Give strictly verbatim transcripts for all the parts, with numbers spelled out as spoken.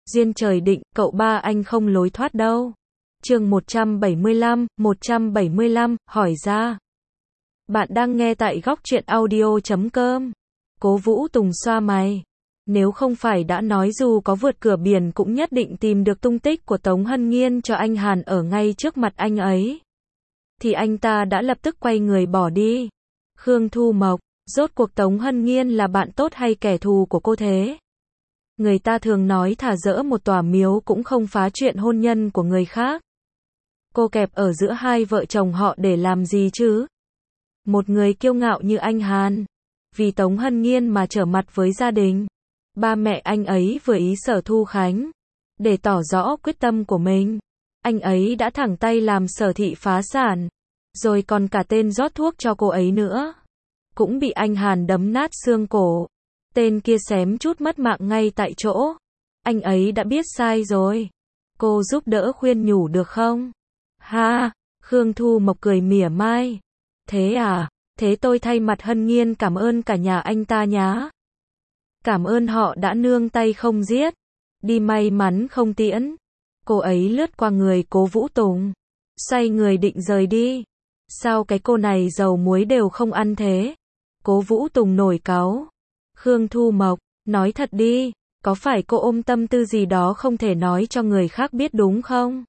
Duyên trời định, cậu ba anh không lối thoát đâu. Chương một trăm bảy mươi lăm, một trăm bảy mươi lăm, hỏi ra. Bạn đang nghe tại góc truyện audio chấm com. Cố Vũ Tùng xoa mày. Nếu không phải đã nói dù có vượt cửa biển cũng nhất định tìm được tung tích của Tống Hân Nhiên cho anh Hàn ở ngay trước mặt anh ấy, thì anh ta đã lập tức quay người bỏ đi. Khương Thu Mộc, rốt cuộc Tống Hân Nhiên là bạn tốt hay kẻ thù của cô thế? Người ta thường nói thả dỡ một tòa miếu cũng không phá chuyện hôn nhân của người khác. Cô kẹp ở giữa hai vợ chồng họ để làm gì chứ? Một người kiêu ngạo như anh Hàn, vì Tống Hân Nhiên mà trở mặt với gia đình. Ba mẹ anh ấy vừa ý Sở Thu Khánh. Để tỏ rõ quyết tâm của mình, anh ấy đã thẳng tay làm Sở Thị phá sản, rồi còn cả tên rót thuốc cho cô ấy nữa. Cũng bị anh Hàn đấm nát xương cổ. Tên kia xém chút mất mạng ngay tại chỗ. Anh ấy đã biết sai rồi. Cô giúp đỡ khuyên nhủ được không? Ha, Khương Thu Mộc cười mỉa mai. Thế à, thế tôi thay mặt Hân Nhiên cảm ơn cả nhà anh ta nhá. Cảm ơn họ đã nương tay không giết, đi may mắn không tiễn. Cô ấy lướt qua người Cố Vũ Tùng, xoay người định rời đi. Sao cái cô này dầu muối đều không ăn thế? Cố Vũ Tùng nổi cáu. Khương Thu Mộc, nói thật đi, có phải cô ôm tâm tư gì đó không thể nói cho người khác biết đúng không?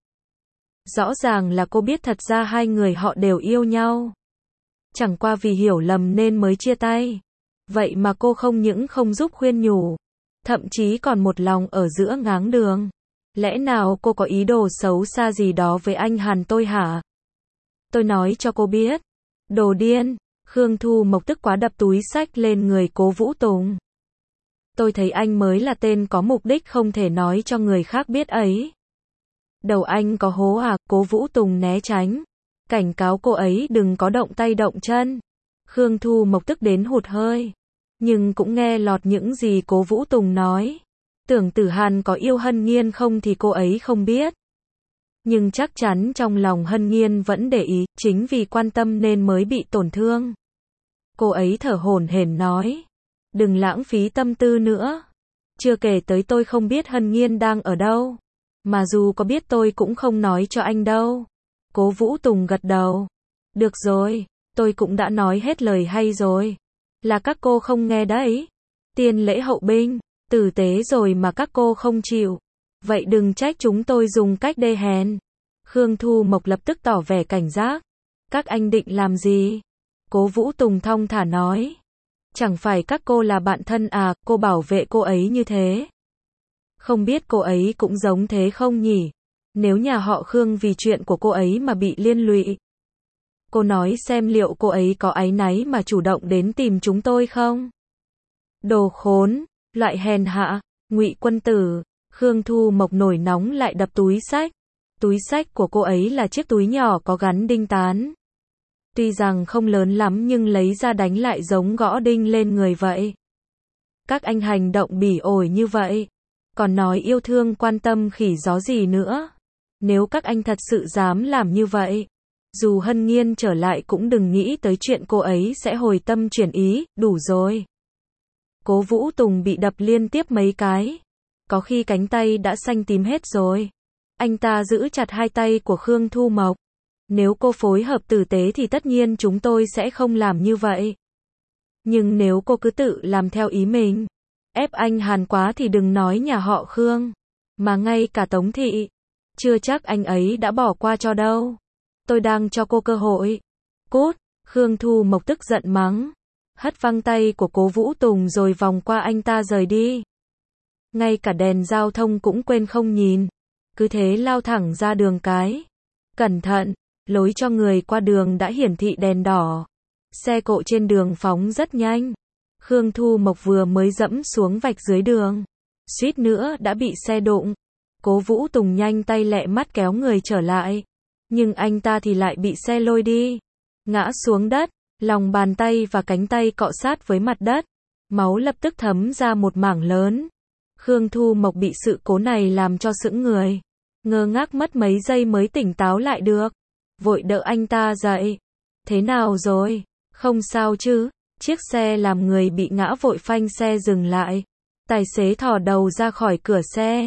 Rõ ràng là cô biết thật ra hai người họ đều yêu nhau. Chẳng qua vì hiểu lầm nên mới chia tay. Vậy mà cô không những không giúp khuyên nhủ, thậm chí còn một lòng ở giữa ngáng đường. Lẽ nào cô có ý đồ xấu xa gì đó với anh Hàn tôi hả? Tôi nói cho cô biết. Đồ điên. Khương Thu Mộc tức quá đập túi xách lên người Cố Vũ Tùng. Tôi thấy anh mới là tên có mục đích không thể nói cho người khác biết ấy. Đầu anh có hố à? Cố Vũ Tùng né tránh, cảnh cáo cô ấy đừng có động tay động chân. Khương Thu Mộc tức đến hụt hơi, nhưng cũng nghe lọt những gì Cố Vũ Tùng nói. Tưởng Tử Hàn có yêu Hân Nhiên không thì cô ấy không biết. Nhưng chắc chắn trong lòng Hân Nhiên vẫn để ý, chính vì quan tâm nên mới bị tổn thương. Cô ấy thở hổn hển nói. Đừng lãng phí tâm tư nữa. Chưa kể tới tôi không biết Hân Nhiên đang ở đâu. Mà dù có biết tôi cũng không nói cho anh đâu. Cố Vũ Tùng gật đầu. Được rồi, tôi cũng đã nói hết lời hay rồi. Là các cô không nghe đấy. Tiên lễ hậu binh, tử tế rồi mà các cô không chịu. Vậy đừng trách chúng tôi dùng cách đê hèn. Khương Thu Mộc lập tức tỏ vẻ cảnh giác. Các anh định làm gì? Cố Vũ Tùng thong thả nói. Chẳng phải các cô là bạn thân à, cô bảo vệ cô ấy như thế. Không biết cô ấy cũng giống thế không nhỉ? Nếu nhà họ Khương vì chuyện của cô ấy mà bị liên lụy, cô nói xem liệu cô ấy có áy náy mà chủ động đến tìm chúng tôi không? Đồ khốn, loại hèn hạ, Ngụy Quân Tử. Khương Thu Mộc nổi nóng lại đập túi xách. Túi xách của cô ấy là chiếc túi nhỏ có gắn đinh tán. Tuy rằng không lớn lắm nhưng lấy ra đánh lại giống gõ đinh lên người vậy. Các anh hành động bỉ ổi như vậy, còn nói yêu thương quan tâm khỉ gió gì nữa. Nếu các anh thật sự dám làm như vậy, dù Hân Nhiên trở lại cũng đừng nghĩ tới chuyện cô ấy sẽ hồi tâm chuyển ý, đủ rồi. Cố Vũ Tùng bị đập liên tiếp mấy cái. Có khi cánh tay đã xanh tím hết rồi. Anh ta giữ chặt hai tay của Khương Thu Mộc. Nếu cô phối hợp tử tế thì tất nhiên chúng tôi sẽ không làm như vậy. Nhưng nếu cô cứ tự làm theo ý mình, ép anh Hàn quá thì đừng nói nhà họ Khương, mà ngay cả Tống Thị, chưa chắc anh ấy đã bỏ qua cho đâu. Tôi đang cho cô cơ hội. Cút, Khương Thu Mộc tức giận mắng, hất văng tay của Cố Vũ Tùng rồi vòng qua anh ta rời đi. Ngay cả đèn giao thông cũng quên không nhìn, cứ thế lao thẳng ra đường cái. Cẩn thận, lối cho người qua đường đã hiển thị đèn đỏ. Xe cộ trên đường phóng rất nhanh. Khương Thu Mộc vừa mới dẫm xuống vạch dưới đường, suýt nữa đã bị xe đụng. Cố Vũ Tùng nhanh tay lẹ mắt kéo người trở lại, nhưng anh ta thì lại bị xe lôi đi, ngã xuống đất, lòng bàn tay và cánh tay cọ sát với mặt đất, máu lập tức thấm ra một mảng lớn. Khương Thu Mộc bị sự cố này làm cho sững người, ngơ ngác mất mấy giây mới tỉnh táo lại được, vội đỡ anh ta dậy. Thế nào rồi? Không sao chứ? Chiếc xe làm người bị ngã vội phanh xe dừng lại. Tài xế thò đầu ra khỏi cửa xe.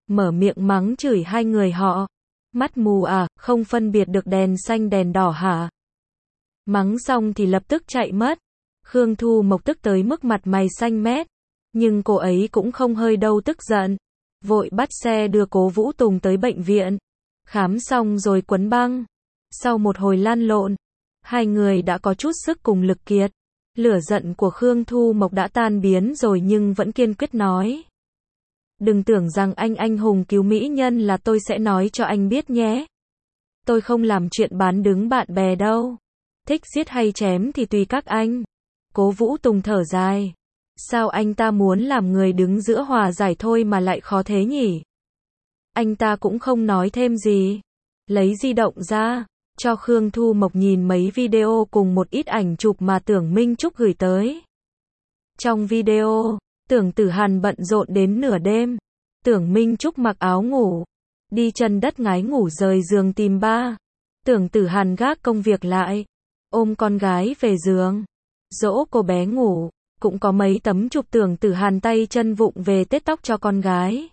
mở miệng mắng chửi hai người họ. Mắt mù à, không phân biệt được đèn xanh đèn đỏ hả? Mắng xong thì lập tức chạy mất. Khương Thu Mộc tức tới mức mặt mày xanh mét. Nhưng cô ấy cũng không hơi đâu tức giận. Vội bắt xe đưa Cố Vũ Tùng tới bệnh viện. Khám xong rồi quấn băng. Sau một hồi lăn lộn, hai người đã có chút sức cùng lực kiệt. Lửa giận của Khương Thu Mộc đã tan biến rồi nhưng vẫn kiên quyết nói. Đừng tưởng rằng anh anh hùng cứu mỹ nhân là tôi sẽ nói cho anh biết nhé. Tôi không làm chuyện bán đứng bạn bè đâu. Thích giết hay chém thì tùy các anh. Cố Vũ Tùng thở dài. Sao anh ta muốn làm người đứng giữa hòa giải thôi mà lại khó thế nhỉ? Anh ta cũng không nói thêm gì. Lấy di động ra, cho Khương Thu Mộc nhìn mấy video cùng một ít ảnh chụp mà Tưởng Minh Trúc gửi tới. Trong video, Tưởng Tử Hàn bận rộn đến nửa đêm. Tưởng Minh Trúc mặc áo ngủ, đi chân đất ngái ngủ rời giường tìm ba. Tưởng Tử Hàn gác công việc lại, ôm con gái về giường, dỗ cô bé ngủ. Cũng có mấy tấm chụp Tưởng Tử Hàn tay chân vụng về tết tóc cho con gái.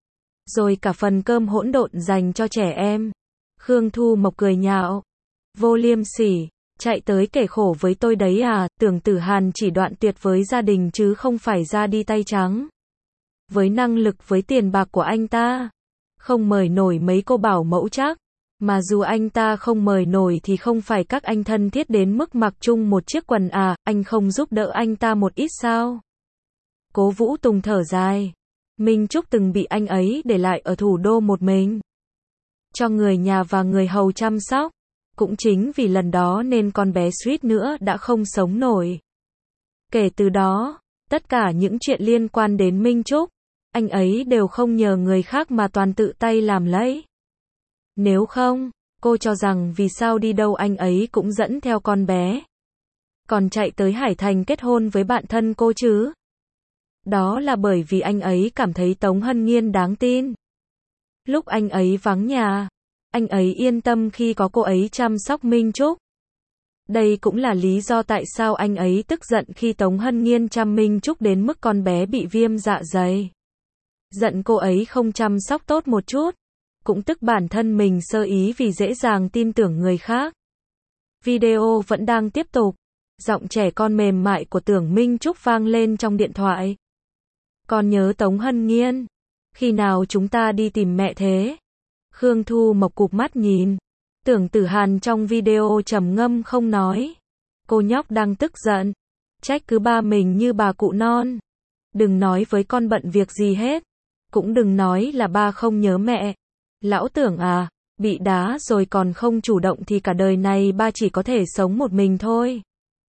Rồi cả phần cơm hỗn độn dành cho trẻ em. Khương Thu Mộc cười nhạo. Vô liêm sỉ, chạy tới kể khổ với tôi đấy à? Tưởng Tử Hàn chỉ đoạn tuyệt với gia đình chứ không phải ra đi tay trắng. Với năng lực với tiền bạc của anh ta, không mời nổi mấy cô bảo mẫu chắc. Mà dù anh ta không mời nổi thì không phải các anh thân thiết đến mức mặc chung một chiếc quần à, anh không giúp đỡ anh ta một ít sao? Cố Vũ Tùng thở dài. Minh Trúc từng bị anh ấy để lại ở thủ đô một mình, cho người nhà và người hầu chăm sóc. Cũng chính vì lần đó nên con bé suýt nữa đã không sống nổi. Kể từ đó, tất cả những chuyện liên quan đến Minh Trúc, anh ấy đều không nhờ người khác mà toàn tự tay làm lấy. Nếu không, cô cho rằng vì sao đi đâu anh ấy cũng dẫn theo con bé. Còn chạy tới Hải Thành kết hôn với bạn thân cô chứ? Đó là bởi vì anh ấy cảm thấy Tống Hân Nghiên đáng tin. Lúc anh ấy vắng nhà, anh ấy yên tâm khi có cô ấy chăm sóc Minh Trúc. Đây cũng là lý do tại sao anh ấy tức giận khi Tống Hân Nghiên chăm Minh Trúc đến mức con bé bị viêm dạ dày. Giận cô ấy không chăm sóc tốt một chút. Cũng tức bản thân mình sơ ý vì dễ dàng tin tưởng người khác. Video vẫn đang tiếp tục. Giọng trẻ con mềm mại của Tưởng Minh Trúc vang lên trong điện thoại. Con nhớ Tống Hân Nghiên. Khi nào chúng ta đi tìm mẹ thế? Khương Thu Mộc cụp mắt nhìn. Tưởng Tử Hàn trong video trầm ngâm không nói. Cô nhóc đang tức giận. Trách cứ ba mình như bà cụ non. Đừng nói với con bận việc gì hết. Cũng đừng nói là ba không nhớ mẹ. Lão Tưởng à, bị đá rồi còn không chủ động thì cả đời này ba chỉ có thể sống một mình thôi.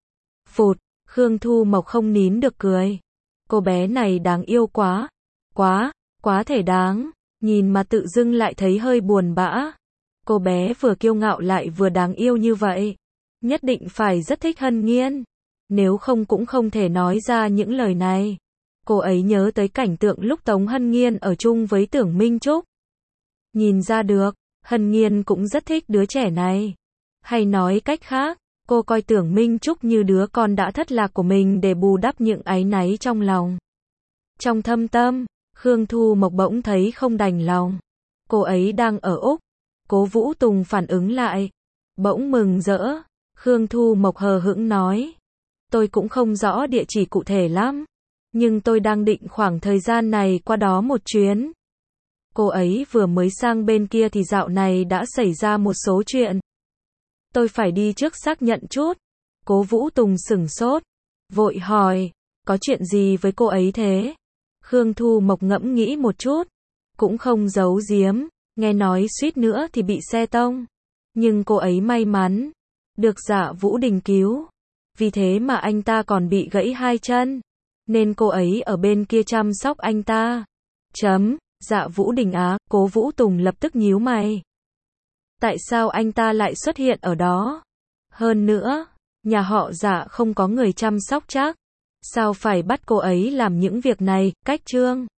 Phụt, Khương Thu Mộc không nín được cười. Cô bé này đáng yêu quá. Quá, quá thể đáng. Nhìn mà tự dưng lại thấy hơi buồn bã. Cô bé vừa kiêu ngạo lại vừa đáng yêu như vậy. Nhất định phải rất thích Hân Nghiên. Nếu không cũng không thể nói ra những lời này. Cô ấy nhớ tới cảnh tượng lúc Tống Hân Nghiên ở chung với Tưởng Minh Trúc. Nhìn ra được, Hân Nghiên cũng rất thích đứa trẻ này. Hay nói cách khác, cô coi Tưởng Minh Trúc như đứa con đã thất lạc của mình để bù đắp những áy náy trong lòng. Trong thâm tâm, Khương Thu Mộc bỗng thấy không đành lòng. Cô ấy đang ở Úc. Cố Vũ Tùng phản ứng lại. Bỗng mừng rỡ. Khương Thu Mộc hờ hững nói. Tôi cũng không rõ địa chỉ cụ thể lắm. Nhưng tôi đang định khoảng thời gian này qua đó một chuyến. Cô ấy vừa mới sang bên kia thì dạo này đã xảy ra một số chuyện. Tôi phải đi trước xác nhận chút. Cố Vũ Tùng sửng sốt. Vội hỏi. Có chuyện gì với cô ấy thế? Khương Thu Mộc ngẫm nghĩ một chút. Cũng không giấu giếm. Nghe nói suýt nữa thì bị xe tông. Nhưng cô ấy may mắn. Được Dạ Vũ Đình cứu. Vì thế mà anh ta còn bị gãy hai chân. Nên cô ấy ở bên kia chăm sóc anh ta. Chấm. Dạ Vũ Đình á, Cố Vũ Tùng lập tức nhíu mày. Tại sao anh ta lại xuất hiện ở đó? Hơn nữa, nhà họ Dạ không có người chăm sóc chắc. Sao phải bắt cô ấy làm những việc này? Cách chương